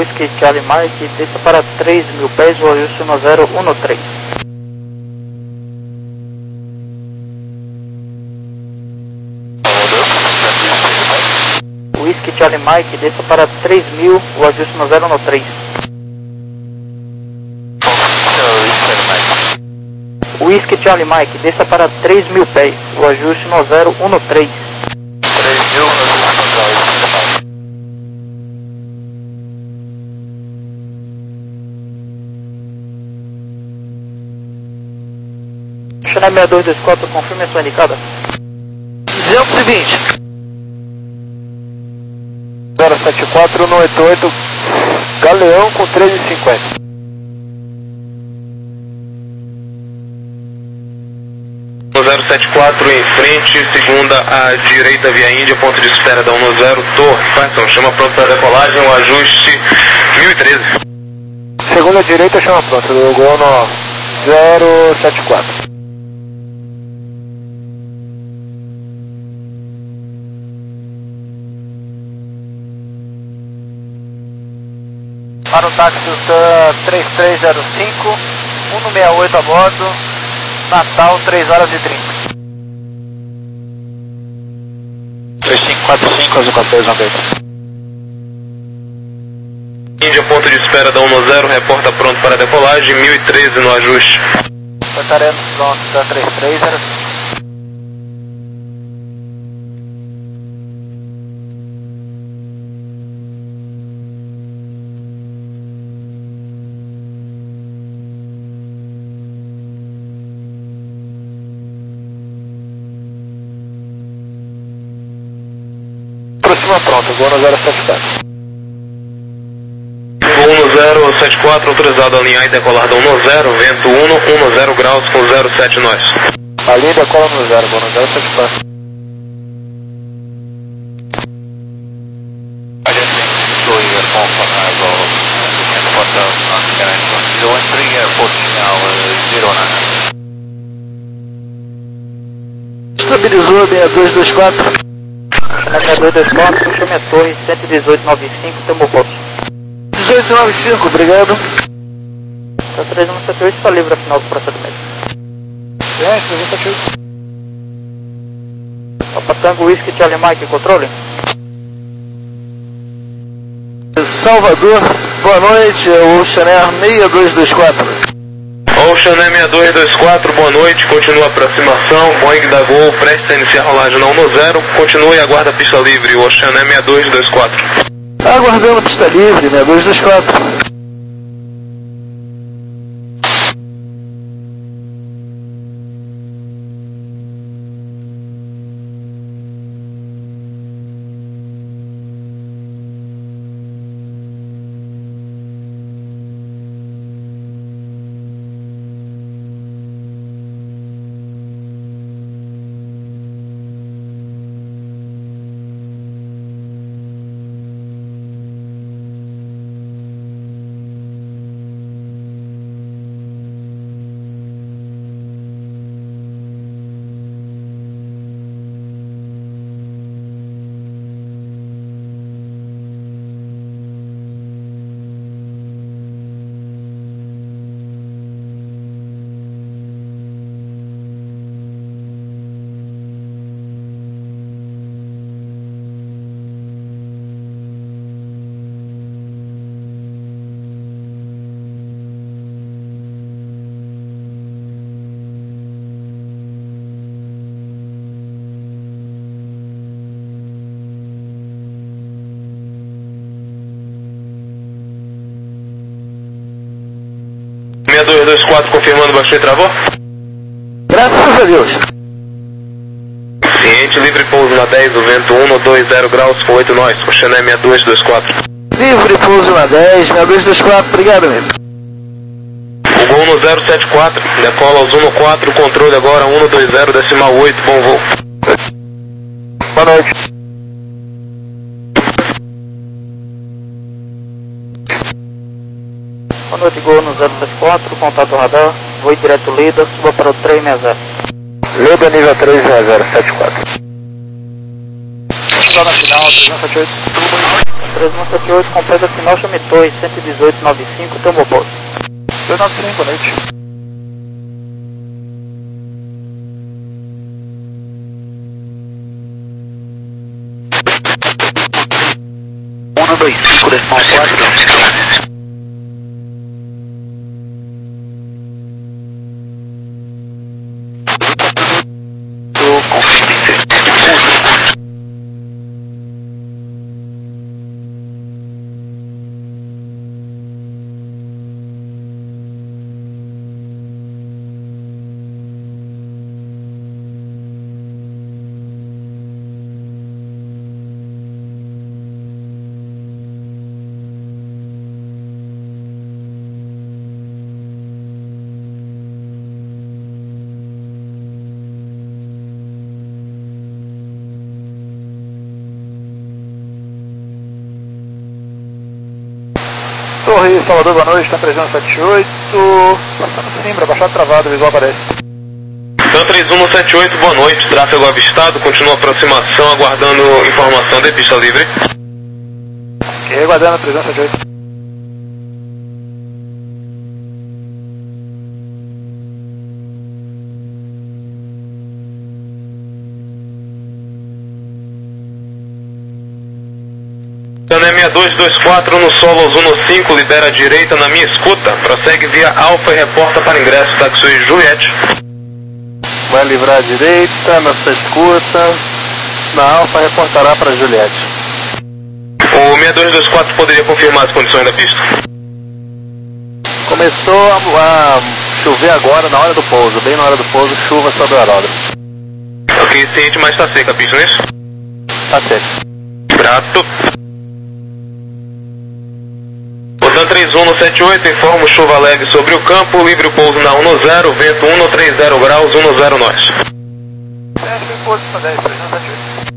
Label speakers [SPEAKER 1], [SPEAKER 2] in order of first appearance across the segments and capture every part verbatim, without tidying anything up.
[SPEAKER 1] Whisky Charlie Mike, desça para três mil pés, o ajuste um zero um três. Whisky Charlie Mike, desça para três mil, o ajuste um zero um três. Whisky Charlie Mike, desça para três mil pés, o ajuste um zero um três.
[SPEAKER 2] três mil,
[SPEAKER 1] Channel seis dois dois quatro, confirme a sua indicada.
[SPEAKER 3] duzentos e vinte. zero sete quatro um oito oito, Galeão com três e cinquenta.
[SPEAKER 4] zero sete quatro em frente, segunda à direita via Índia, ponto de espera da um zero, Torre, Python, chama pronto para decolagem, o ajuste mil e treze.
[SPEAKER 3] Segunda à direita, chama pronto, Gol no zero sete quatro.
[SPEAKER 1] Para o táxi TAM três três zero cinco, um seis oito a bordo, Natal, três horas e trinta.
[SPEAKER 3] três cinco quatro cinco, azul quatorze, noventa.
[SPEAKER 4] Índia, ponto de espera da um zero, reporta pronto para decolagem, mil e treze no ajuste.
[SPEAKER 1] Portaremos pronto, TAM três três zero cinco.
[SPEAKER 3] Próxima pronto, Gol no zero sete quatro.
[SPEAKER 4] um zero sete quatro, autorizado a alinhar e decolar da um zero, vento um, um zero graus com zero sete nós.
[SPEAKER 3] Ali decola no zero, Gol no zero sete quatro. Estabilizou seis dois dois quatro.
[SPEAKER 1] Channel seis dois dois quatro, chame a torre, cento e dezoito noventa e cinco, Tambo Poço.
[SPEAKER 3] dezoito noventa e cinco, obrigado.
[SPEAKER 1] TAM três um sete oito está livre a final do procedimento.
[SPEAKER 3] É, três um sete oito.
[SPEAKER 1] Papa Tango Whisky Charlie Mike, controle.
[SPEAKER 3] Salvador, boa noite, é o Channel seis dois dois quatro.
[SPEAKER 4] Ocean seis dois dois quatro, boa noite, continua a aproximação, Boeing da Gol, prestes a iniciar a rolagem na um zero, continue e aguarda a pista livre, Ocean seis dois dois quatro.
[SPEAKER 3] Aguardando a pista livre, seis dois dois quatro.
[SPEAKER 4] seis dois dois quatro confirmando, baixou e travou.
[SPEAKER 3] Graças a Deus.
[SPEAKER 4] Ciente, livre pouso na dez, o vento um, dois zero graus com oito nós, Ocean seis dois dois quatro.
[SPEAKER 3] Livre pouso na dez, seis dois dois quatro, obrigado, amigo.
[SPEAKER 4] O Gol no zero sete quatro, decola aos um quatro, controle agora um dois zero, decimal oito, bom voo.
[SPEAKER 3] Boa noite.
[SPEAKER 1] Boa noite, Gol no zero sete quatro, contato radar, voo direto Lida, suba para o três seis zero.
[SPEAKER 3] Lida nível três zero sete quatro.
[SPEAKER 1] Só na final, três um sete oito. três um sete oito, completa final, chame torre cento e dezoito, nove cinco, tomou pouso.
[SPEAKER 3] dois nove cinco, boa noite.
[SPEAKER 1] um dois cinco, decimal quatro.
[SPEAKER 3] Torre Salvador, boa noite, tá três um sete oito, passando Simbra, baixado travado, visual aparece.
[SPEAKER 4] Então três um sete oito, boa noite, tráfego avistado, continua a aproximação, aguardando informação de pista livre.
[SPEAKER 3] Ok, aguardando três um sete oito.
[SPEAKER 4] Cané seis dois dois quatro no solo Zuno cinco, libera a direita na minha escuta, prossegue via Alfa e reporta para ingresso Taxi Juliette.
[SPEAKER 3] Vai livrar a direita na sua escuta, na Alfa reportará para Juliette.
[SPEAKER 4] O seis dois dois quatro poderia confirmar as condições da pista?
[SPEAKER 3] Começou a, a chover agora na hora do pouso, bem na hora do pouso, chuva sobre o aeródromo.
[SPEAKER 4] Ok, ciente, mas está seca a pista, não é isso?
[SPEAKER 3] Tá seco.
[SPEAKER 4] Grato. Botando três um sete oito, informo chuva leve sobre o campo, livre o pouso na um zero, vento um trinta graus, um zero nós.
[SPEAKER 3] Teste em pouso para dez, três um sete oito.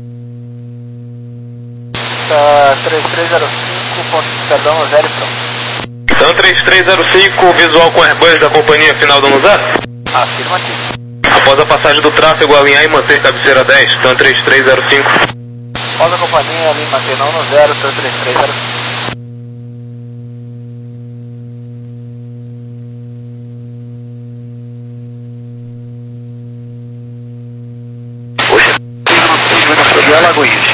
[SPEAKER 3] Tá três três zero cinco, ponto de perdão, zero e pronto.
[SPEAKER 4] Então três três zero cinco, visual com Airbus da companhia final do um zero?
[SPEAKER 3] Afirmativo.
[SPEAKER 4] Após a passagem do tráfego, alinhar e manter cabeceira dez, então três três zero cinco.
[SPEAKER 3] Após a companhia, ali manter na um zero, então três três zero cinco.
[SPEAKER 1] Sobre a Lagoinha.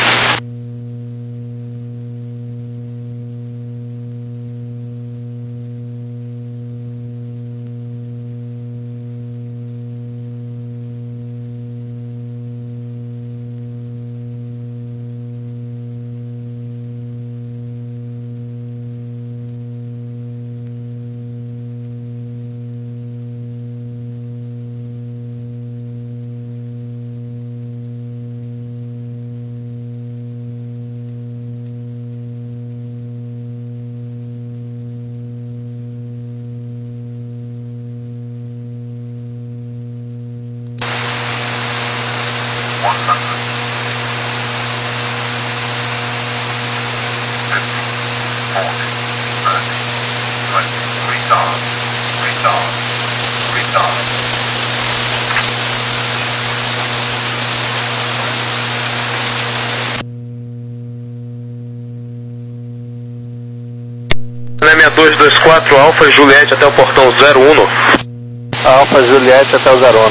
[SPEAKER 4] seis dois dois quatro, Alfa Juliette até o portão zero um.
[SPEAKER 3] Alfa Juliette até o zero um.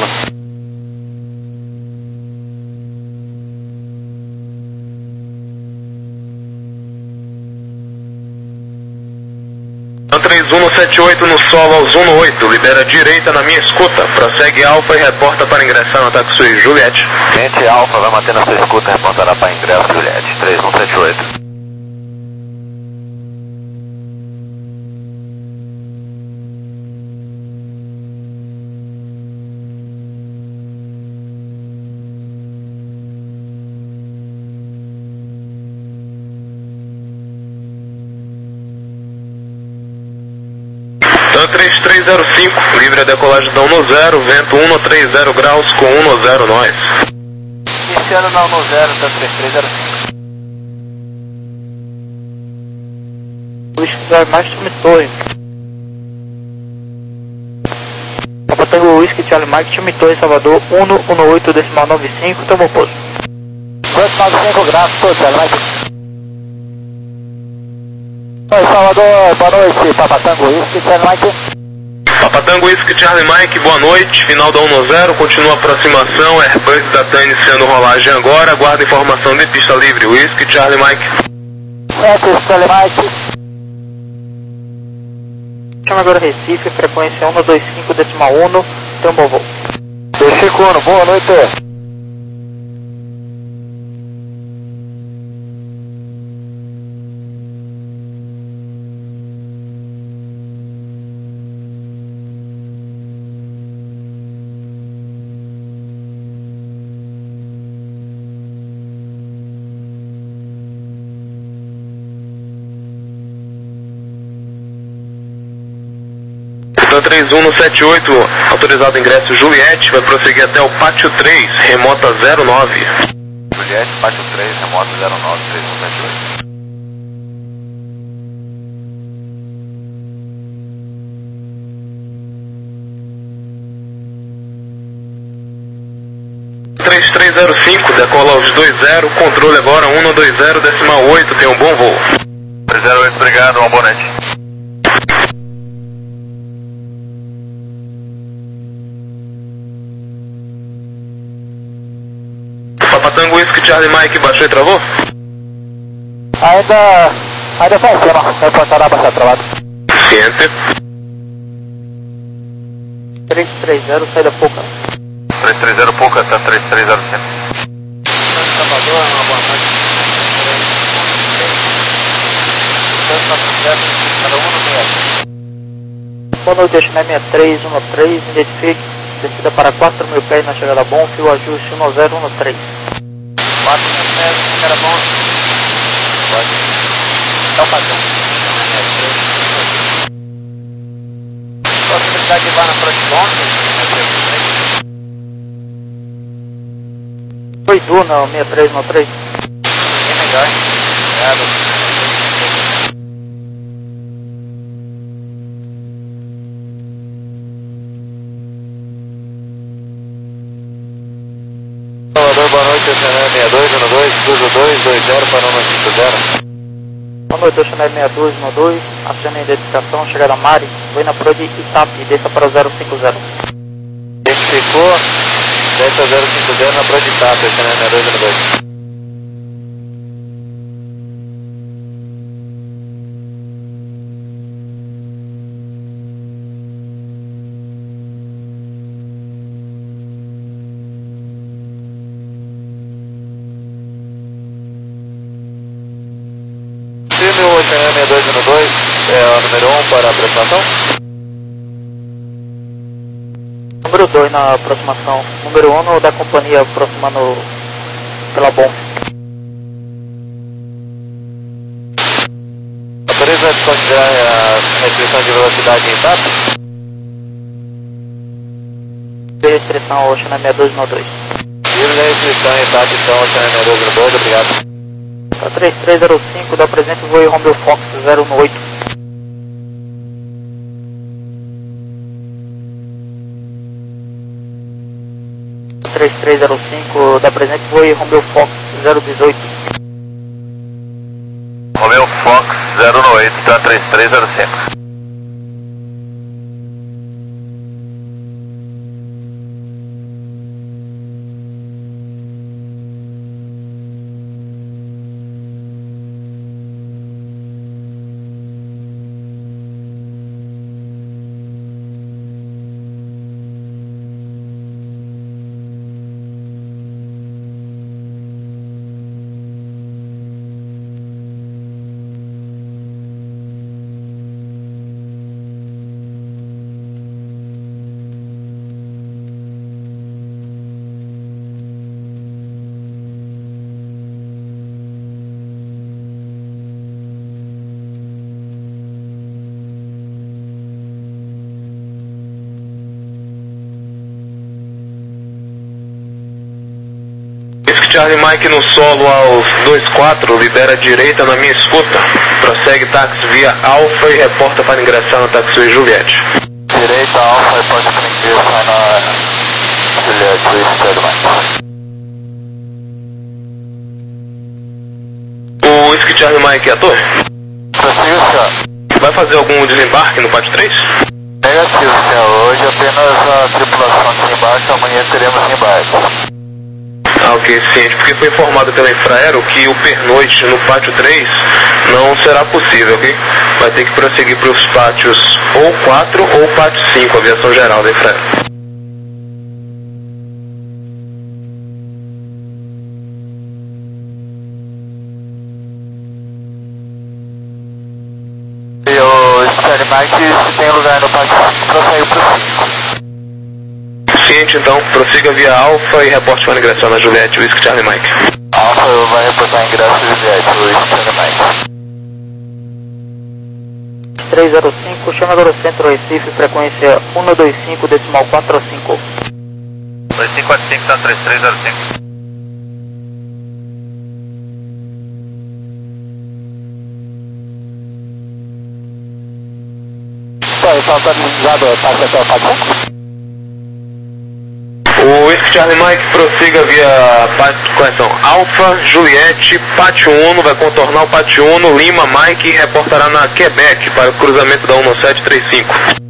[SPEAKER 4] três um sete oito no solo ao Zuno oito, libera a direita na minha escuta, prossegue Alfa e reporta para ingressar no Taxi Juliette.
[SPEAKER 3] Gente, Alfa vai manter na sua escuta e reportará para ingresso Juliette, três um sete oito.
[SPEAKER 4] três três zero cinco, livre a decolagem da um zero, vento um trinta graus com um zero nós.
[SPEAKER 3] Iniciando na um zero, tá três três zero cinco.
[SPEAKER 1] Whisky mais chame torre. Tá botando o Whisky Charlie Mike, chame torre Salvador, um um oito decimal nove cinco, tomou pouso.
[SPEAKER 3] nove cinco graus, todo, Charlie Mike.
[SPEAKER 1] Oi, Salvador, boa noite, Papa Tango Whisky, Charlie Mike.
[SPEAKER 4] Papa Tango Whisky, Charlie Mike, boa noite, final da um zero, continua a aproximação, Airbus da TAM iniciando rolagem agora, aguarda informação de pista livre, Whisky, Charlie Mike.
[SPEAKER 1] Certo, Charlie Mike.
[SPEAKER 2] Chama agora Recife, frequência um dois cinco decimal um, tem um bom voo.
[SPEAKER 1] Chico Uno, boa noite.
[SPEAKER 4] três um sete oito, autorizado ingresso Juliette, vai prosseguir até o Pátio três, remota zero nove.
[SPEAKER 3] Juliette, Pátio três, remota zero nove, três um sete oito.
[SPEAKER 4] três três zero cinco, decola aos dois zero, controle agora um dois zero decimal oito, tem um bom voo.
[SPEAKER 3] três zero oito, obrigado, uma boa noite.
[SPEAKER 4] Tango Whisky, Charlie Mike, baixou e travou?
[SPEAKER 1] Ainda, ainda tá em cima, reportará baixar travado.
[SPEAKER 4] Ciente.
[SPEAKER 2] três três zero, saída pouca.
[SPEAKER 3] três três zero pouca, tá três três zero cinco.
[SPEAKER 1] Salvador, uma boa noite.
[SPEAKER 2] Boa noite, destino seis três um três, identifique, descida para quatro mil pés na chegada bom, fio ajuste um zero um três.
[SPEAKER 1] quatro mil pés, chegada bom. Pode. Dá o padrão. Possibilidade de vá na Frontlong?
[SPEAKER 2] Oi, Duna, seis três um três.
[SPEAKER 1] Bem melhor. Obrigado.
[SPEAKER 3] Boa noite, Oceanária seis dois um dois, cruza dois dois zero para um cinco zero.
[SPEAKER 2] Boa noite, Oceanária seis dois um dois, acione a identificação, chegada Mari, vem na Pro de Itap, desça para o zero cinco zero.
[SPEAKER 3] Identificou, desce zero cinco zero na Pro de Itap, Oceanária seis dois um dois. Oceanária seis dois um dois, é o número um para a aproximação?
[SPEAKER 2] Número dois na aproximação, número um da companhia aproximando pela bomba.
[SPEAKER 3] Autoriza a desconsiderar a restrição de velocidade em Itap?
[SPEAKER 2] De restrição, Oceanária seis dois um dois.
[SPEAKER 3] Livre da restrição em Itap, então, Oceanária seis dois um dois, obrigado.
[SPEAKER 2] três três zero cinco, dá presente voo Romeo Fox zero um oito. três três zero cinco, dá presente voo Romeo Fox zero um oito.
[SPEAKER 3] Romeo Fox zero um oito, tá três três zero cinco.
[SPEAKER 4] Charlie Mike no solo aos dois quatro, libera a direita na minha escuta. Prossegue táxi via Alfa e reporta para ingressar no taxiway Juliette.
[SPEAKER 3] Direita Alfa, reporta para ingressar na Juliette, Charlie Mike.
[SPEAKER 4] O Whisky Charlie Mike é a torre?
[SPEAKER 3] Prossegue Negativo, senhor.
[SPEAKER 4] Vai fazer algum desembarque no pátio três?
[SPEAKER 3] Negativo, senhor. Hoje apenas a tripulação de embarque, amanhã teremos embarque.
[SPEAKER 4] Ah, ok, ciente, porque foi informado pela Infraero que o pernoite no pátio três não será possível, ok? Vai ter que prosseguir para os pátios ou quatro ou pátio cinco, aviação geral da Infraero.
[SPEAKER 3] E o Charlie Mike, se tem lugar no pátio cinco, prossegue para o cinco.
[SPEAKER 4] Ciente, então, prossiga via Alfa e reporte para ingressão na Juliette, Whisky Charlie Mike.
[SPEAKER 3] Alfa vai reportar ingresso Juliette, Whisky Charlie Mike.
[SPEAKER 2] três zero cinco, chama agora o centro Recife, frequência um dois cinco, decimal quatro cinco.
[SPEAKER 1] dois cinco quatro cinco, São três três zero cinco.
[SPEAKER 3] Está atualizado, passa até o pátio cinco?
[SPEAKER 4] O Whisky Charlie Mike prossiga via pátio, correção, Alfa, Juliette, pátio um, vai contornar o pátio um, Lima, Mike, e reportará na Quebec para o cruzamento da um sete três cinco.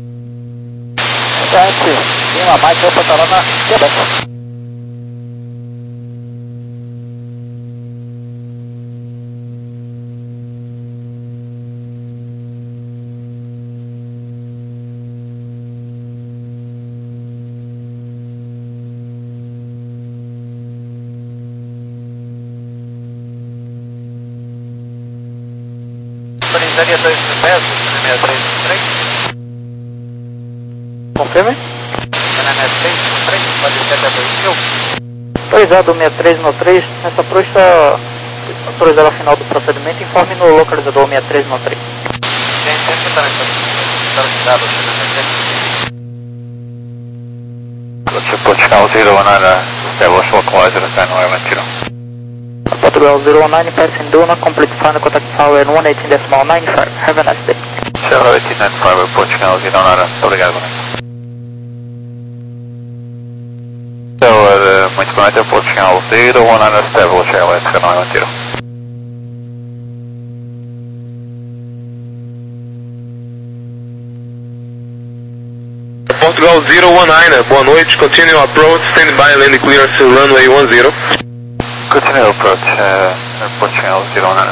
[SPEAKER 3] Gente, Lima, Mike, reportará na Quebec.
[SPEAKER 1] Autorizaria dois mil pés, sessenta e três três.
[SPEAKER 2] Confirme?
[SPEAKER 1] sessenta e três três, pode ser até dois mil.
[SPEAKER 2] Autorizado sessenta e três no três, nessa approach está autorizado ao final do procedimento, informe no localizador sessenta e três no três.
[SPEAKER 1] Gente, sempre está autorizado o sessenta e três.
[SPEAKER 3] Portugal zero one nine, establish localizer at nine one zero.
[SPEAKER 2] Portugal zero nine, passing Duna, complete final contact power and one eighteen decimal nine five. Have a nice day.
[SPEAKER 3] zero eighteen nine five, Portugal zero nine, obrigado. Então, uh, muito bem, até Portugal zero one nine, establish airline at nine one zero.
[SPEAKER 4] Portugal zero one nine, boa noite, continue approach, stand by, land clearance, runway one zero.
[SPEAKER 3] Continue approach, uh, Portugal zero one nine.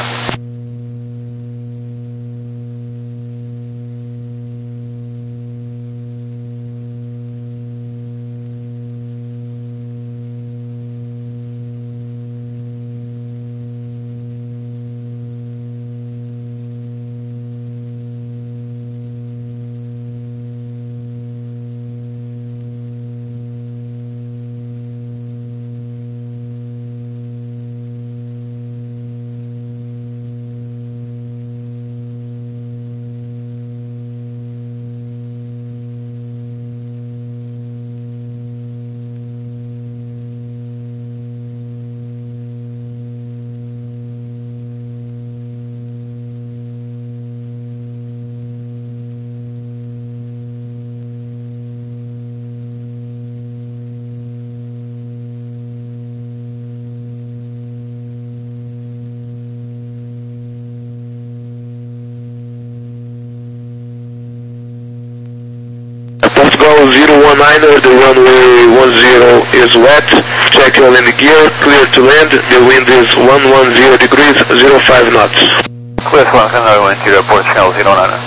[SPEAKER 4] Portugal zero one nine, the runway one zero is wet, check your land gear, clear to land, the wind is one ten degrees, zero five knots.
[SPEAKER 3] Clear to land, nine one zero, Portugal zero nine.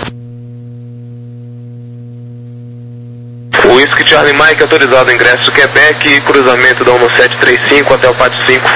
[SPEAKER 4] O Whisky Charlie Mike autorizado ingresso Quebec e cruzamento da um sete três cinco até o pátio cinco.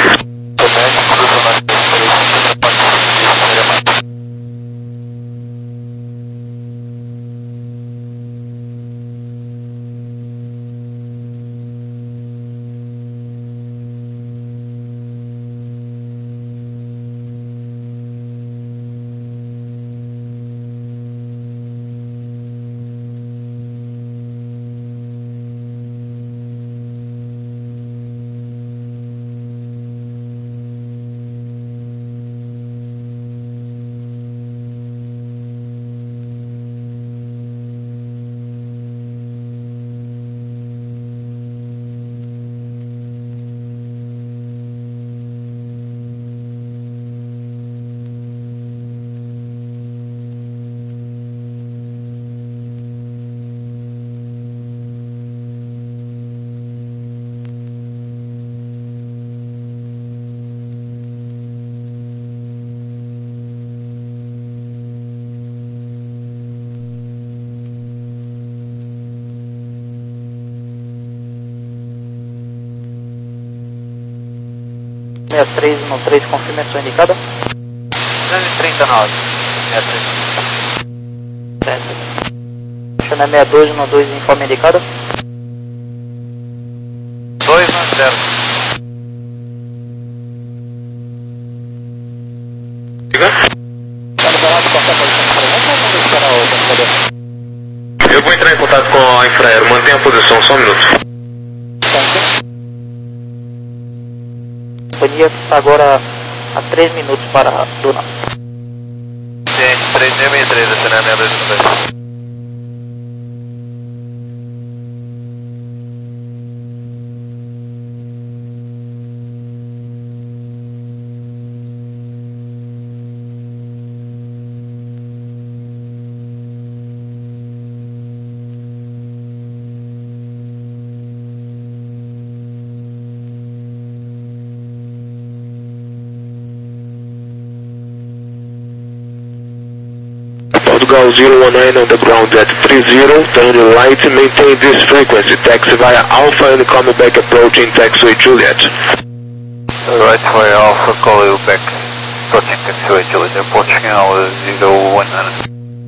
[SPEAKER 2] sessenta e três no três, confirme a sua indicada.
[SPEAKER 1] duzentos e trinta e nove.
[SPEAKER 2] Certo. Channel sessenta e dois no dois, informe a indicada.
[SPEAKER 1] dois no zero.
[SPEAKER 4] Eu vou entrar em contato com a Infraero, mantenha a posição, só um minuto.
[SPEAKER 2] A companhia está agora a três minutos para a Duna.
[SPEAKER 1] Gente, três seis seis três, essa não é a minha dois um dois.
[SPEAKER 4] Portugal zero one nine on the ground at three zero, turn your light, maintain this frequency, taxi via Alpha and come back approaching taxiway Juliet.
[SPEAKER 1] Right via Alpha, call you back, approaching taxiway Juliet, Portugal zero one nine.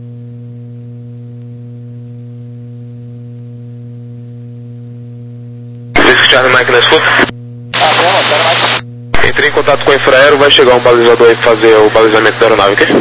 [SPEAKER 4] Disc Charlie Mike na escuta. Entrei em contato com a Infraero, vai chegar um balizador aí fazer o balizamento da aeronave, ok?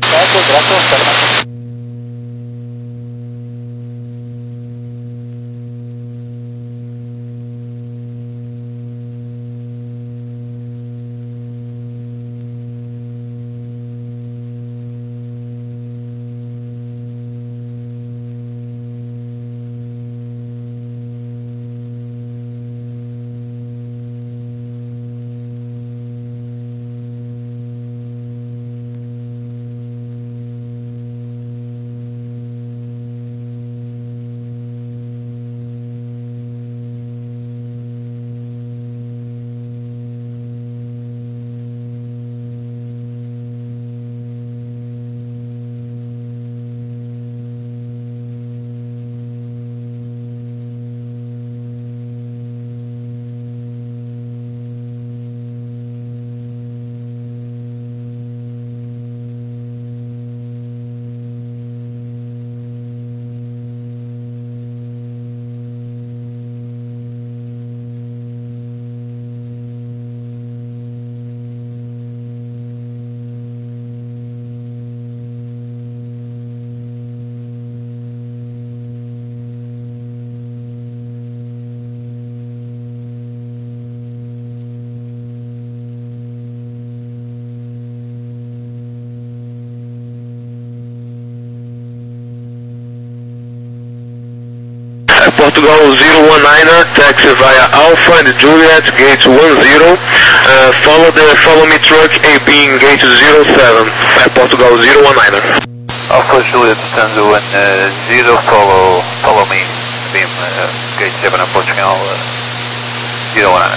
[SPEAKER 4] Portugal zero one niner, taxi via Alpha and Juliet, gate one zero, uh, follow the follow me truck A B in gate zero seven, uh, Portugal zero one niner.
[SPEAKER 1] Alpha Juliet stand one uh, zero, follow follow me, beam uh, gate seven at Portugal uh, zero one niner.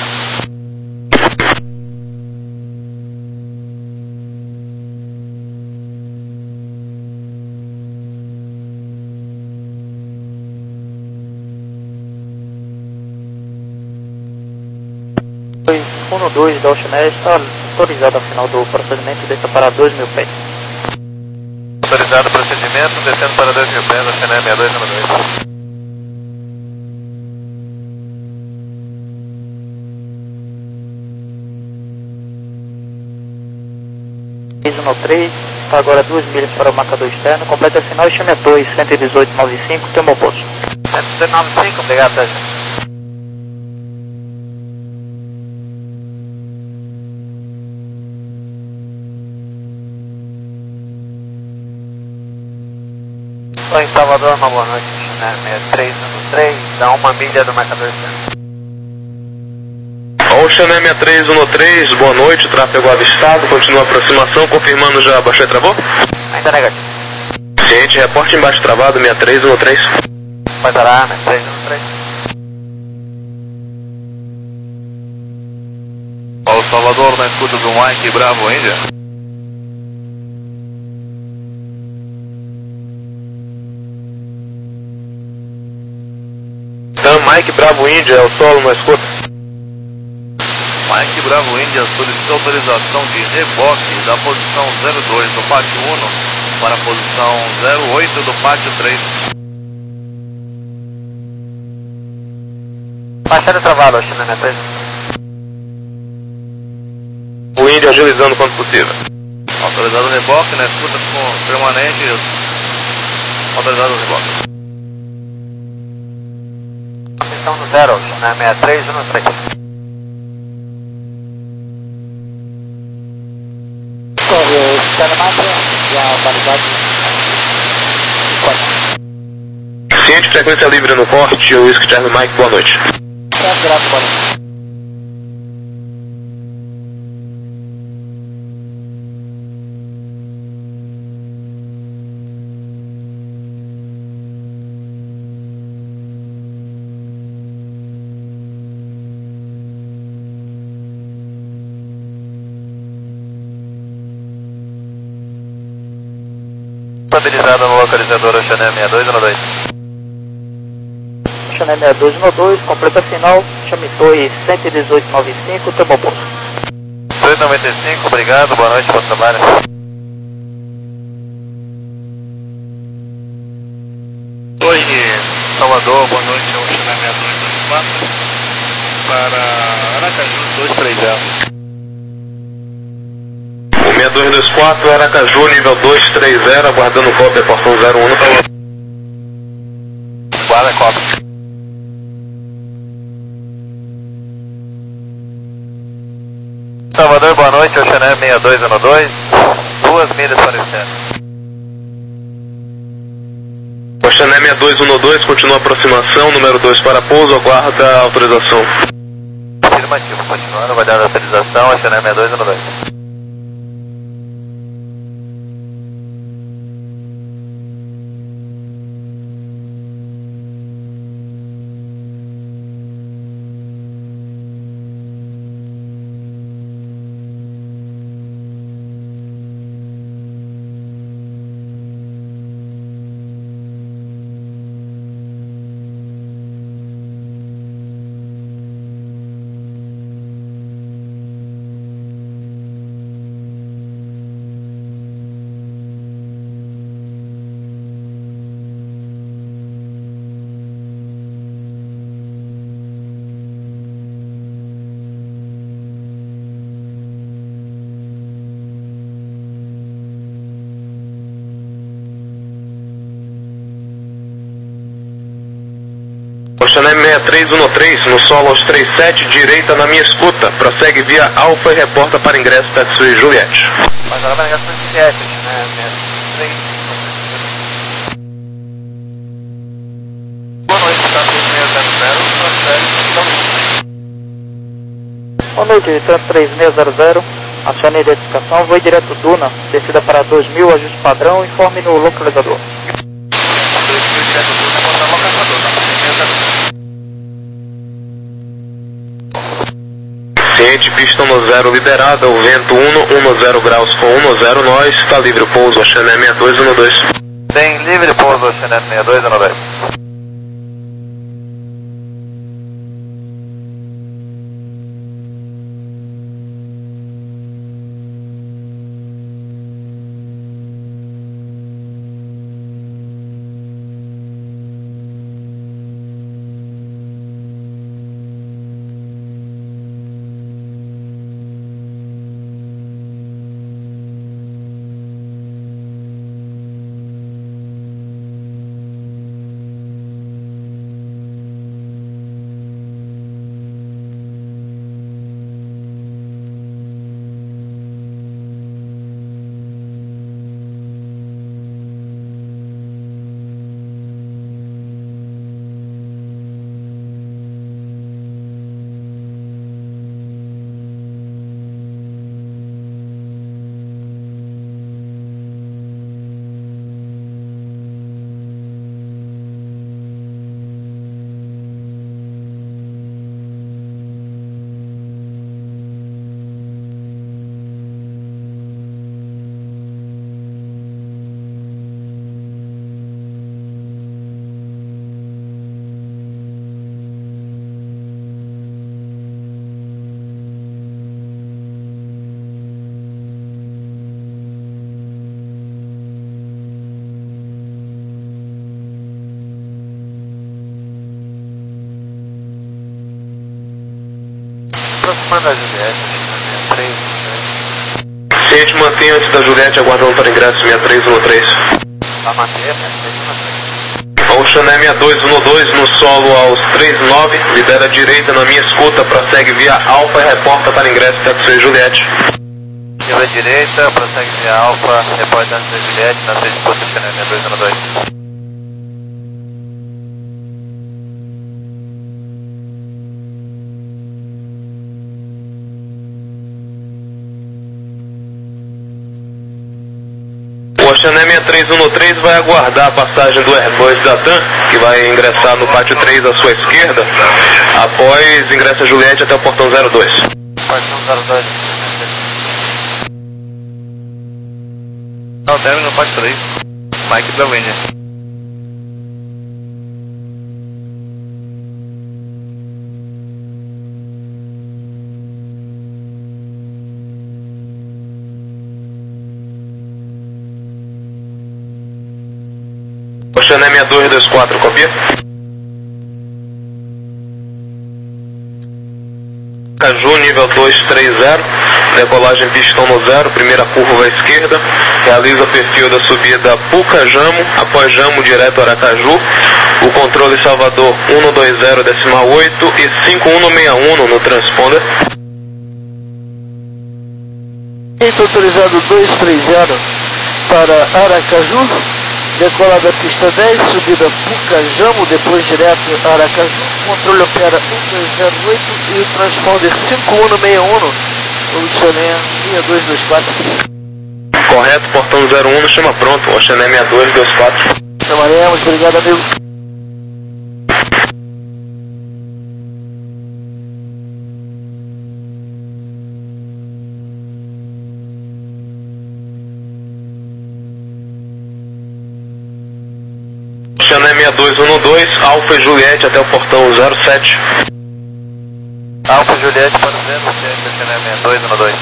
[SPEAKER 2] um no dois da Oceanéia está autorizado ao final do procedimento e desça para dois mil pés.
[SPEAKER 1] Autorizado o procedimento, descendo para dois mil pés, Oceanéia sessenta e dois número dois.
[SPEAKER 2] três um no três, está agora duas milhas para o marcador externo, completa sinal e chame a dois, cento e dezoito noventa e cinco, temo oposto.
[SPEAKER 1] cento e dezoito noventa e cinco, obrigado, Sérgio. Estou em Salvador, uma boa noite, né? sessenta e três um três, dá uma milha do marcador externo.
[SPEAKER 4] Ocean sessenta e três um três, boa noite, tráfego avistado, continua a aproximação, confirmando já, baixou e travou?
[SPEAKER 1] Ainda negativo.
[SPEAKER 4] Ciente, reporte embaixo travado, sessenta e três um três.
[SPEAKER 1] Vai parar, sessenta e três um três.
[SPEAKER 3] Paulo Salvador, na escuta do Mike Bravo Índia.
[SPEAKER 4] Então, Mike Bravo Índia, é o solo, na escuta.
[SPEAKER 3] Mike Bravo India solicita autorização de reboque da posição zero dois do pátio um para a posição zero oito do pátio três.
[SPEAKER 1] Baixando o travalo, China M três.
[SPEAKER 4] O India agilizando quanto possível.
[SPEAKER 3] Autorizado o reboque, na escuta com permanente. Autorizado o reboque.
[SPEAKER 1] Posição no zero, China M três, um no três.
[SPEAKER 4] Ciente, frequência livre no corte, o Whisky Charlie Mike, boa noite.
[SPEAKER 3] Estabilizado no localizador Ocean sessenta e dois no dois.
[SPEAKER 2] Ocean sessenta e dois no dois, completa final, chame Toei cento e dezoito noventa e cinco, tamo bom.
[SPEAKER 3] dois noventa e cinco, obrigado, boa noite, bom trabalho. Oi, Salvador, boa noite, Ocean sessenta e dois vinte e quatro para Aracaju dois três zero.
[SPEAKER 4] O sessenta e dois vinte e quatro, Aracaju, nível dois três zero, aguardando cópia, portão zero um.
[SPEAKER 3] Guarda cópia. Salvador, boa noite, Ocean sessenta e dois um dois, duas milhas para o externo.
[SPEAKER 4] Ocean sessenta e dois um dois, continua a aproximação, número dois para pouso, aguarda a autorização.
[SPEAKER 3] Afirmativo, continuando, vai dar a autorização, Ocean sessenta e dois um dois.
[SPEAKER 4] Ocean sessenta e três um três, no solo aos trinta e sete, direita na minha escuta. Prossegue via Alfa e reporta para ingresso Taxi Juliette.
[SPEAKER 1] Mas agora vai ligar para o Juliette, né? três.
[SPEAKER 3] Boa noite, tá três seis zero zero,
[SPEAKER 2] Boa noite, três três seis zero zero, acione a identificação, voo direto Duna, descida para dois mil, ajuste padrão, informe no localizador.
[SPEAKER 4] Ciente, pista no zero liberada, o vento um, zero graus com um zero nós, está livre o pouso, Ocean sessenta e dois um dois.
[SPEAKER 3] Tem livre pouso, Ocean sessenta e dois um dois.
[SPEAKER 1] manda a Juliette, três,
[SPEAKER 4] Ciente, mantém antes da Juliette aguardando para ingresso sessenta e três um três.
[SPEAKER 1] Vai manter, né?
[SPEAKER 4] O Chané sessenta e dois um dois no solo aos trinta e nove, lidera a direita na minha escuta, prossegue via Alfa e reporta para ingresso Taxi Juliette.
[SPEAKER 1] Pela direita, prossegue via Alfa, reporta Taxi Juliette, na sua escuta Chané sessenta e dois um dois.
[SPEAKER 4] O Chané sessenta e três um três vai aguardar a passagem do Airbus da TAM, que vai ingressar no pátio três à sua esquerda, após ingressa a Juliette até o portão zero dois.
[SPEAKER 1] Portão zero dois.
[SPEAKER 3] Não, deve no pátio três. Mike Belvinha.
[SPEAKER 4] O Chané sessenta e dois dois quatro, copia? Caju, nível dois três zero, decolagem pistão no zero, primeira curva à esquerda, realiza perfil da subida Pucajamo, após Jamo direto Aracaju, o controle Salvador cento e vinte decimal oito e cinco um seis um no transponder.
[SPEAKER 5] Eita autorizado dois três zero para Aracaju, decolada pista dez, subida Pucajamo, depois direto Aracaju, controle opera um dois zero oito e transponder cinco um seis um, o Chané sessenta e dois dois quatro.
[SPEAKER 4] Correto, portão zero um, chama pronto, o Chané sessenta e dois dois quatro.
[SPEAKER 5] Chamaremos, obrigado amigo.
[SPEAKER 4] Chané sessenta e dois um dois, Alfa e Juliette até o portão zero sete.
[SPEAKER 1] Alfa Juliette para o zero sete, Chané sessenta e dois um dois.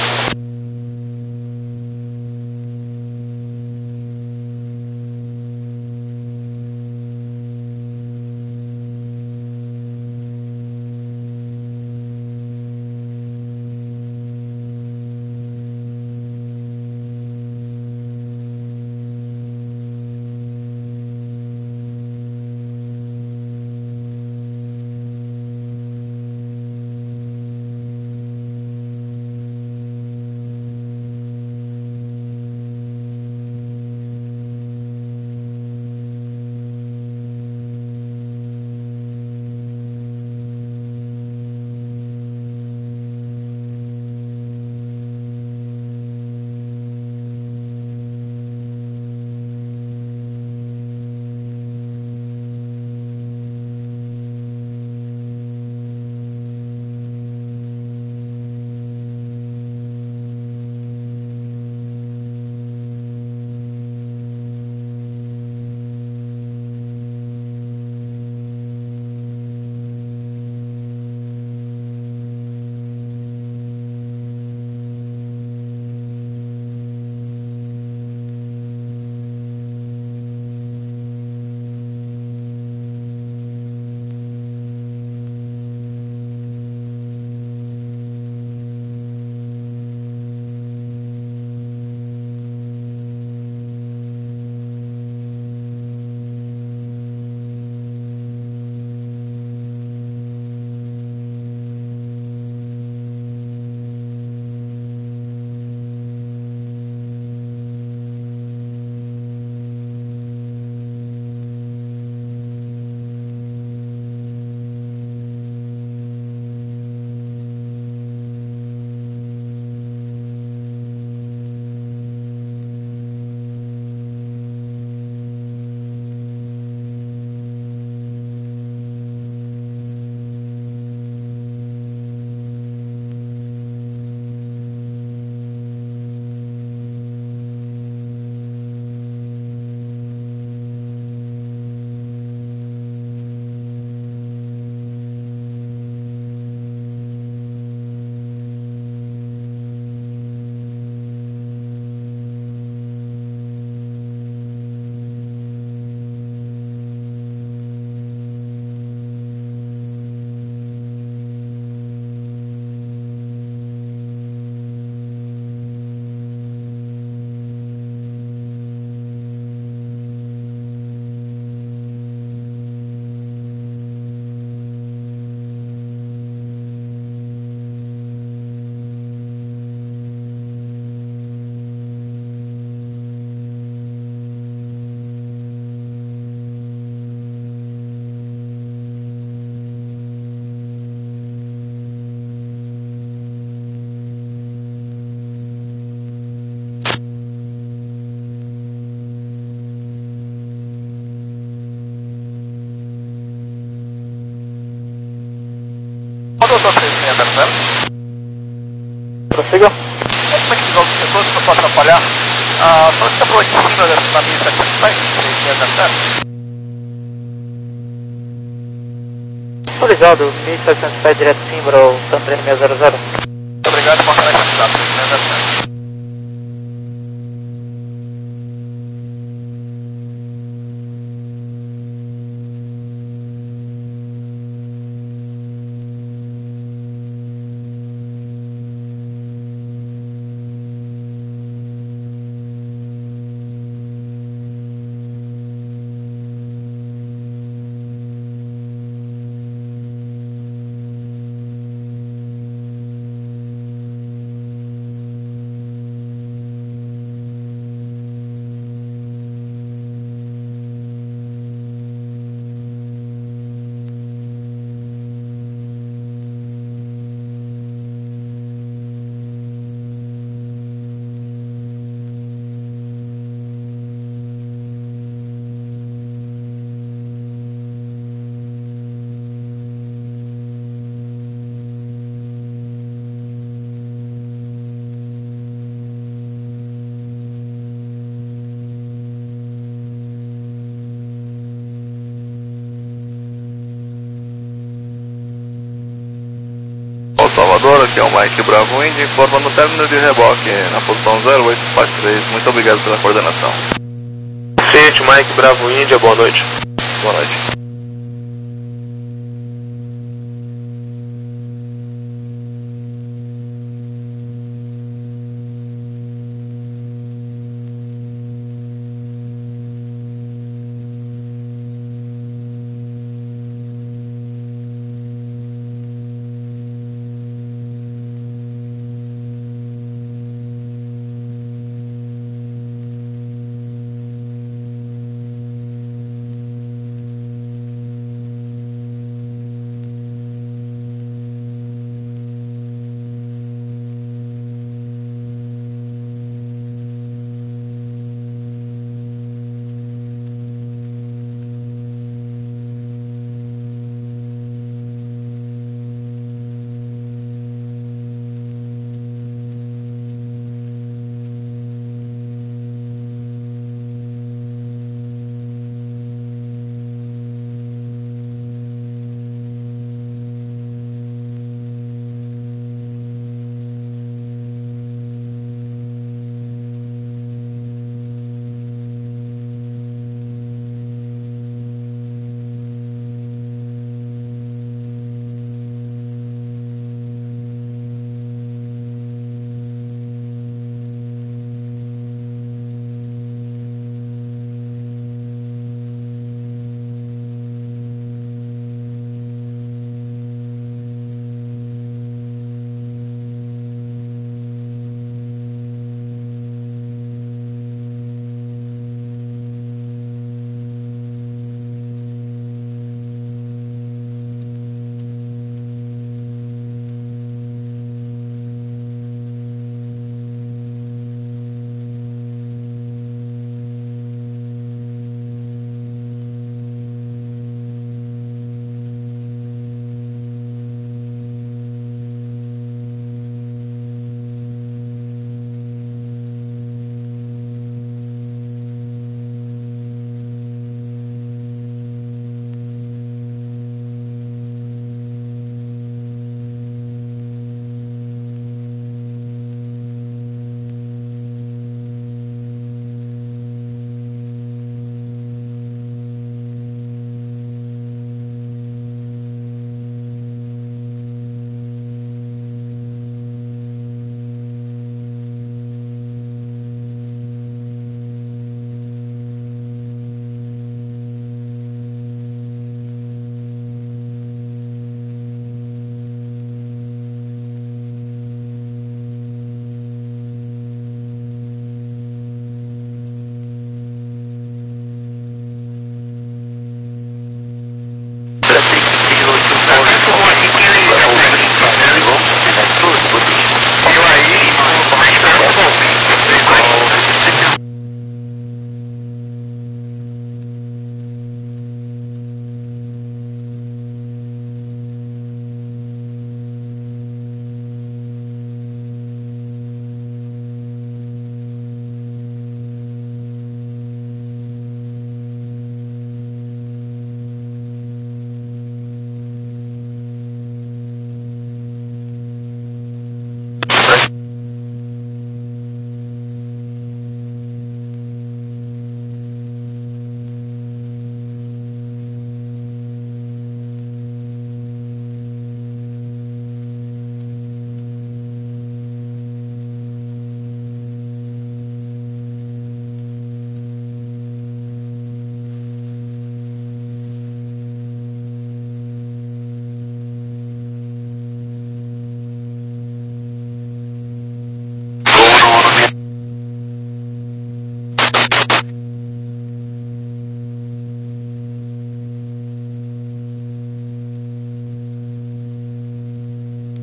[SPEAKER 3] Salvador três seis zero zero.
[SPEAKER 2] Prossiga.
[SPEAKER 3] Como é que visual do setor, se eu posso atrapalhar? Ah, só está por aqui em cima da mil setecentos e três seis zero zero.
[SPEAKER 2] Autorizado, mil setecentos pés direto Simbra, o Tantra seis zero zero.
[SPEAKER 3] Muito obrigado, boa noite, candidato três seis zero zero.
[SPEAKER 6] Salvador, aqui é o Mike Bravo Indy, informando o término de reboque na posição zero oito quatro três. Muito obrigado pela coordenação.
[SPEAKER 4] Ciente, Mike Bravo Indy, boa noite.
[SPEAKER 6] Boa noite.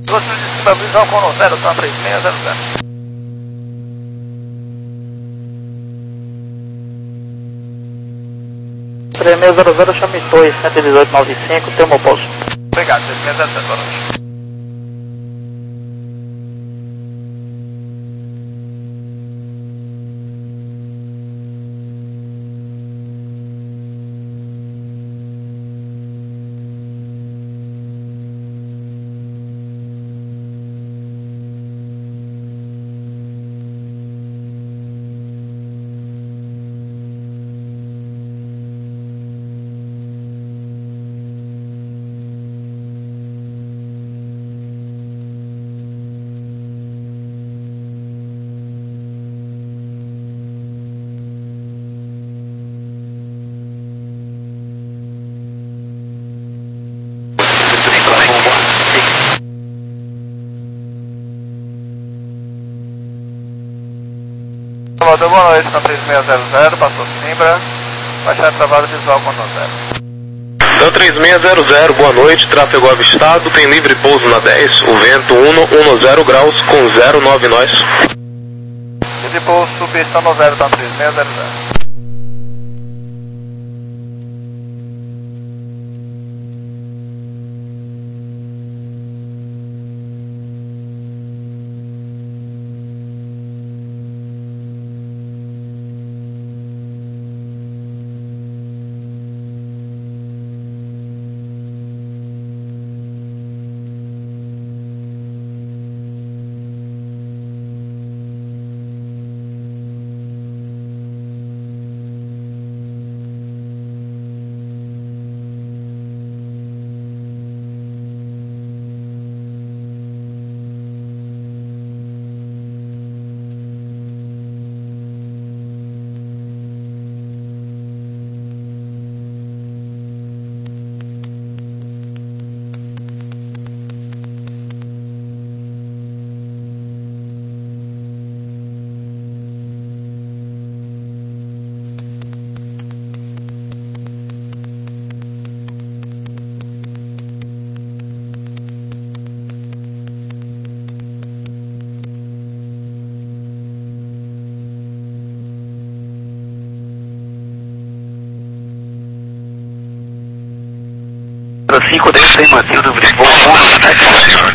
[SPEAKER 1] Doce de cima, visão com o zero, tá três seis zero zero.
[SPEAKER 2] três seis zero zero, chame dois, cento e dezoito noventa e cinco, tem o meu posto.
[SPEAKER 1] Obrigado, três seis zero zero, boa noite. Salvador, boa noite, na três seis zero zero, passou Simbra, baixar travado visual com zero.
[SPEAKER 4] Dan três seis zero zero, boa noite, tráfego avistado, tem livre pouso na dez, o vento um zero graus com zero nove nós.
[SPEAKER 1] Livre pouso, pista no zero, tá três seis zero zero.
[SPEAKER 7] cinco dez tem mantido o voo um ataque, senhor.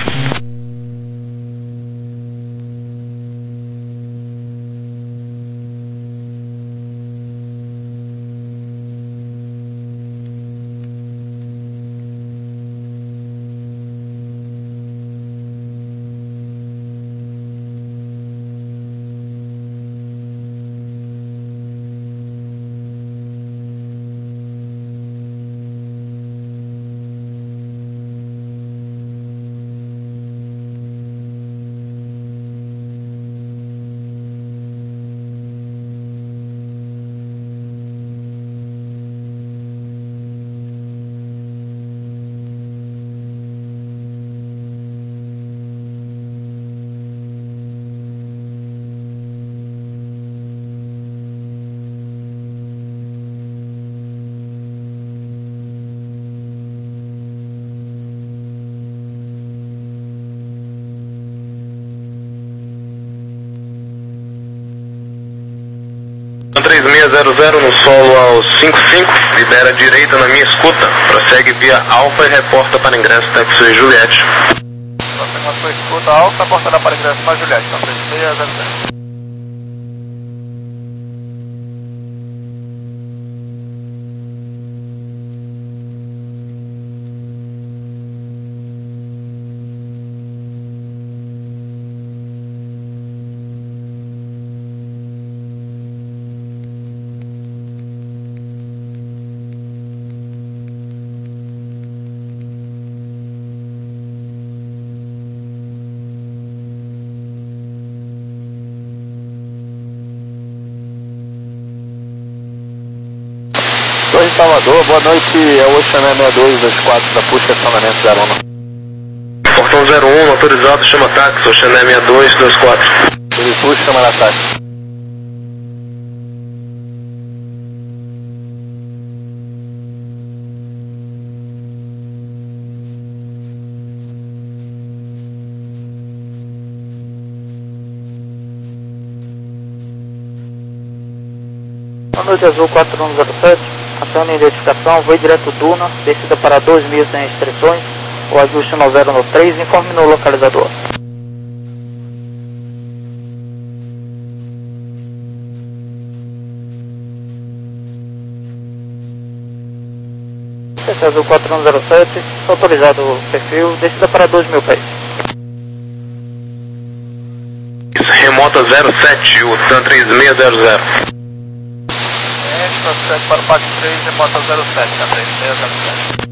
[SPEAKER 4] três seis zero zero no solo aos cinco cinco, libera a direita na minha escuta, prossegue via Alfa e reporta para ingresso Taxi Juliette.
[SPEAKER 1] Próxima sua escuta Alfa, reportando para ingresso na Juliette, na três seis zero zero.
[SPEAKER 6] Torre Salvador, boa noite, é o Ocean sessenta e dois das quatro da Puxa Acionamento zero um.
[SPEAKER 4] Portão zero um, autorizado, chama táxi, Ocean sessenta e dois das quatro.
[SPEAKER 6] Ele puxa, chama na táxi.
[SPEAKER 2] noite, Azul quatro um zero sete, acione a identificação, voo direto Duna, descida para dois mil sem restrições, o ajuste no zero no três, informe no localizador. Azul quatro um zero sete, autorizado o perfil, descida para dois mil pés.
[SPEAKER 4] Remota zero sete, o TAM três seis zero zero.
[SPEAKER 3] Extra sete para o Pac três, remota zero sete, TAM três seis zero sete.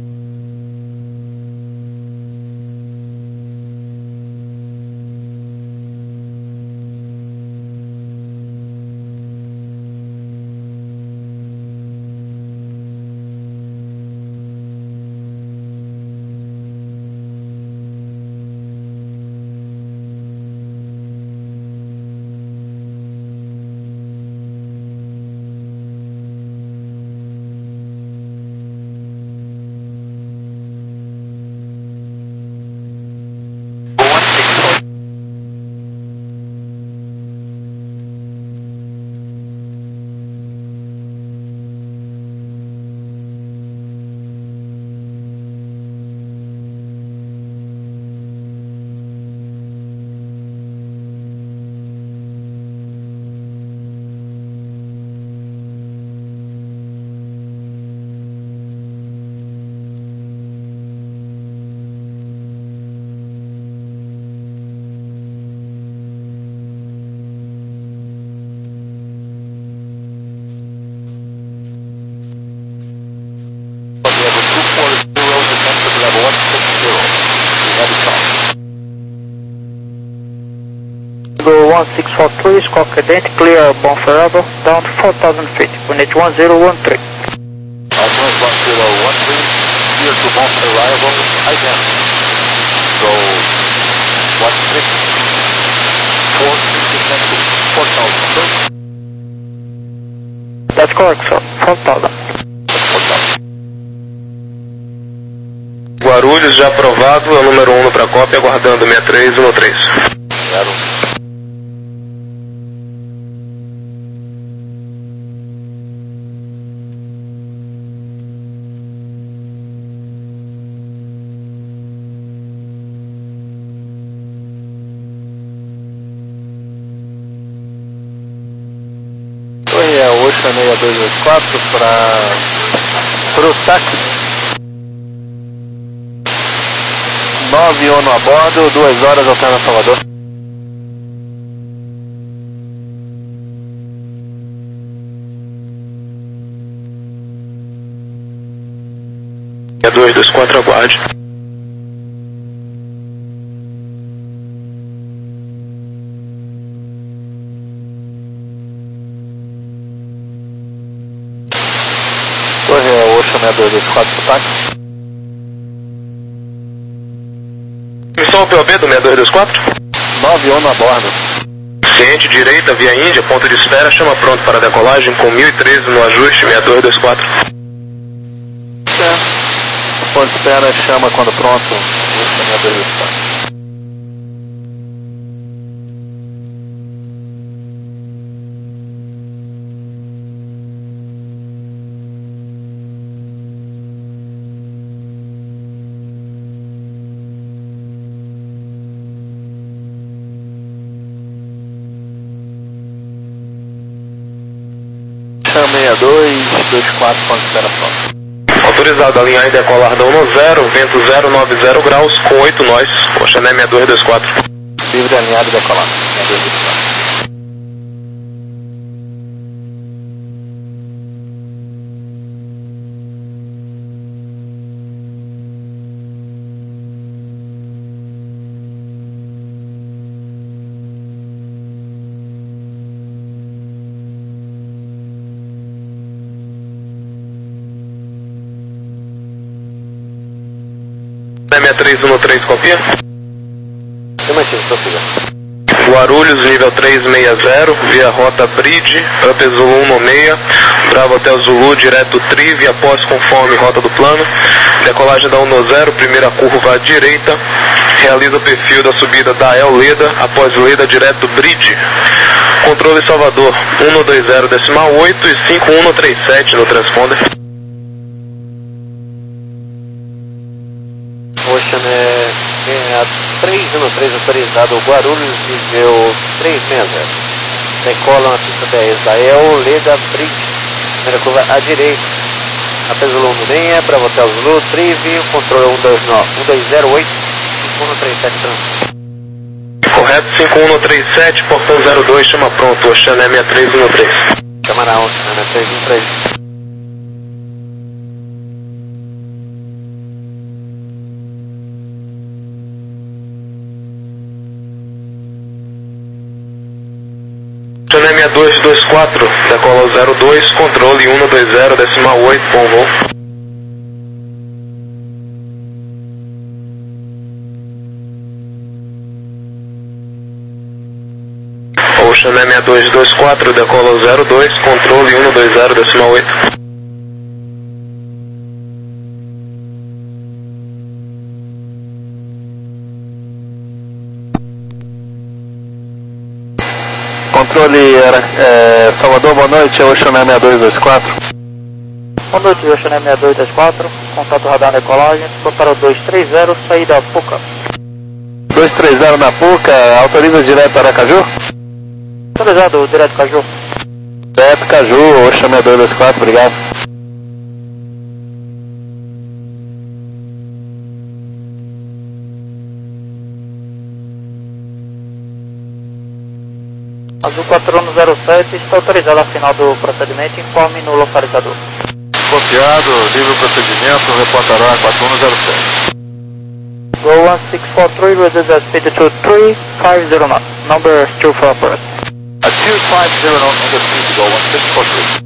[SPEAKER 2] one six four three, squawk cadent, clear Bon Forever, down to four thousand feet, wind one zero one three.
[SPEAKER 6] Alphonse one zero one three, clear to Bon Arrival, again. So, one six four descend to four thousand.
[SPEAKER 2] That's correct, sir, four thousand.
[SPEAKER 4] Guarulhos já aprovado, é o número um para cópia, aguardando sessenta e três um três.
[SPEAKER 6] Zero. É o Ocean seis dois dois quatro para o táxi. nove ONU a bordo, duas horas Alcântara Salvador.
[SPEAKER 4] É dois dois quatro, aguarde.
[SPEAKER 6] Torre é o Ocean seis dois dois quatro para o táxi.
[SPEAKER 4] Missão P O B do seis dois dois quatro.
[SPEAKER 6] nove ONU a bordo.
[SPEAKER 4] Ciente, direita, via Índia, ponto de espera, chama pronto para decolagem com mil e treze no ajuste, seis dois dois quatro.
[SPEAKER 6] É. Ponto de espera, chama quando pronto, seis dois dois quatro. seis dois dois quatro, ponto de espera pronto.
[SPEAKER 4] Autorizado a alinhar e decolar da um no zero, vento zero nove zero graus, com oito nós, Oceané seis dois dois quatro.
[SPEAKER 6] Livre alinhado e decolar, seis dois dois quatro.
[SPEAKER 4] seis três um três, copia?
[SPEAKER 6] Afirmativo, prossiga.
[SPEAKER 4] Guarulhos, nível três seis zero, via rota Bridge, Up Zulu um no seis, Bravo Hotel Zulu, direto Tri, via pós conforme rota do plano, decolagem da um no zero, primeira curva à direita, realiza o perfil da subida da El Leda, após Leda direto Bridge. Controle Salvador, um dois zero decimal oito e cinco um três sete no transponder.
[SPEAKER 6] Ocean é, é a três um três autorizado Guarulhos, nível três seis zero. Decola na pista dez da El Leda Bridge, primeira curva à direita. Apesar do Zulu Meia, Bravo Hotel Zulu, Trive, controle um dois zero oito, cinco um três sete trans.
[SPEAKER 4] Correto, cinco um três sete, portão zero dois, chama pronto, Ocean é seis três um três.
[SPEAKER 6] Chama na Ocean, é três um três.
[SPEAKER 4] Ocean é seis dois dois quatro, decola zero dois, controle um dois zero decimal oito, bom voo. Ocean é seis dois dois quatro, decola zero dois, controle um dois zero decimal oito.
[SPEAKER 3] Controle é, Salvador, boa noite, Ocean é seis dois dois quatro.
[SPEAKER 2] Boa noite, Ocean é seis dois dois quatro, contato radar na decolagem, estou para o dois três zero, saída Puca.
[SPEAKER 3] dois três zero na Puca, autoriza direto Aracaju?
[SPEAKER 2] Autorizado, direto Caju.
[SPEAKER 3] Direto Caju, Ocean seis dois dois quatro, obrigado.
[SPEAKER 2] Azul quatro um zero sete, está autorizado a final do procedimento, informe no localizador.
[SPEAKER 3] Copiado, livre o procedimento, reportará quatro um zero sete.
[SPEAKER 2] Go one six four three, reduce the speed to three five zero knots, number two for birth.
[SPEAKER 6] A two five zero knots on the speed to go one six four three.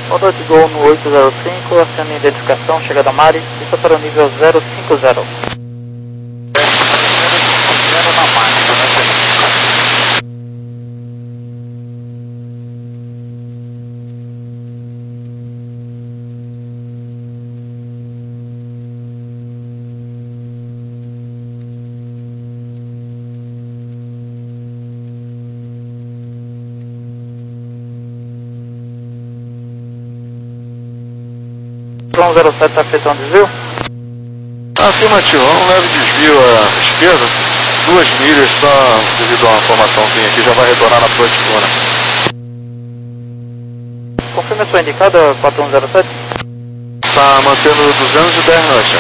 [SPEAKER 2] Boa noite, Gol no oito zero cinco, acione identificação, chegada a Mari, pista para o nível zero cinco zero. um zero sete está feito um desvio?
[SPEAKER 6] Afirmativo, um leve desvio à esquerda, duas milhas só devido a uma formaçãozinha aqui, já vai retornar na frente duna.
[SPEAKER 2] Confirme a sua indicada, quatro um zero sete?
[SPEAKER 6] Está mantendo duzentos e dez knots.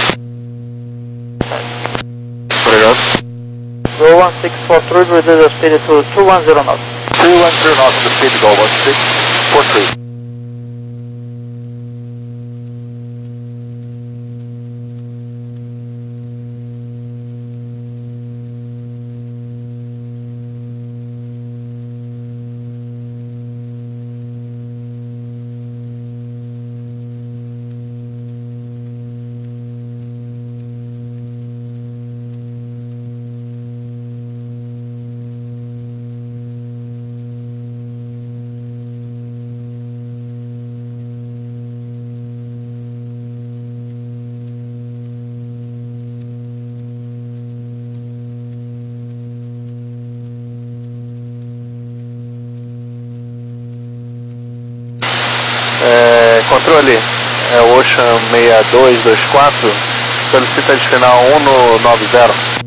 [SPEAKER 6] Obrigado.
[SPEAKER 2] Go one six four three, reduce the speed to two one zero knots.
[SPEAKER 6] two one zero knots on the speed to go, one six four three. É, controle, é o Ocean seis dois dois quatro, solicita de final um no nove zero.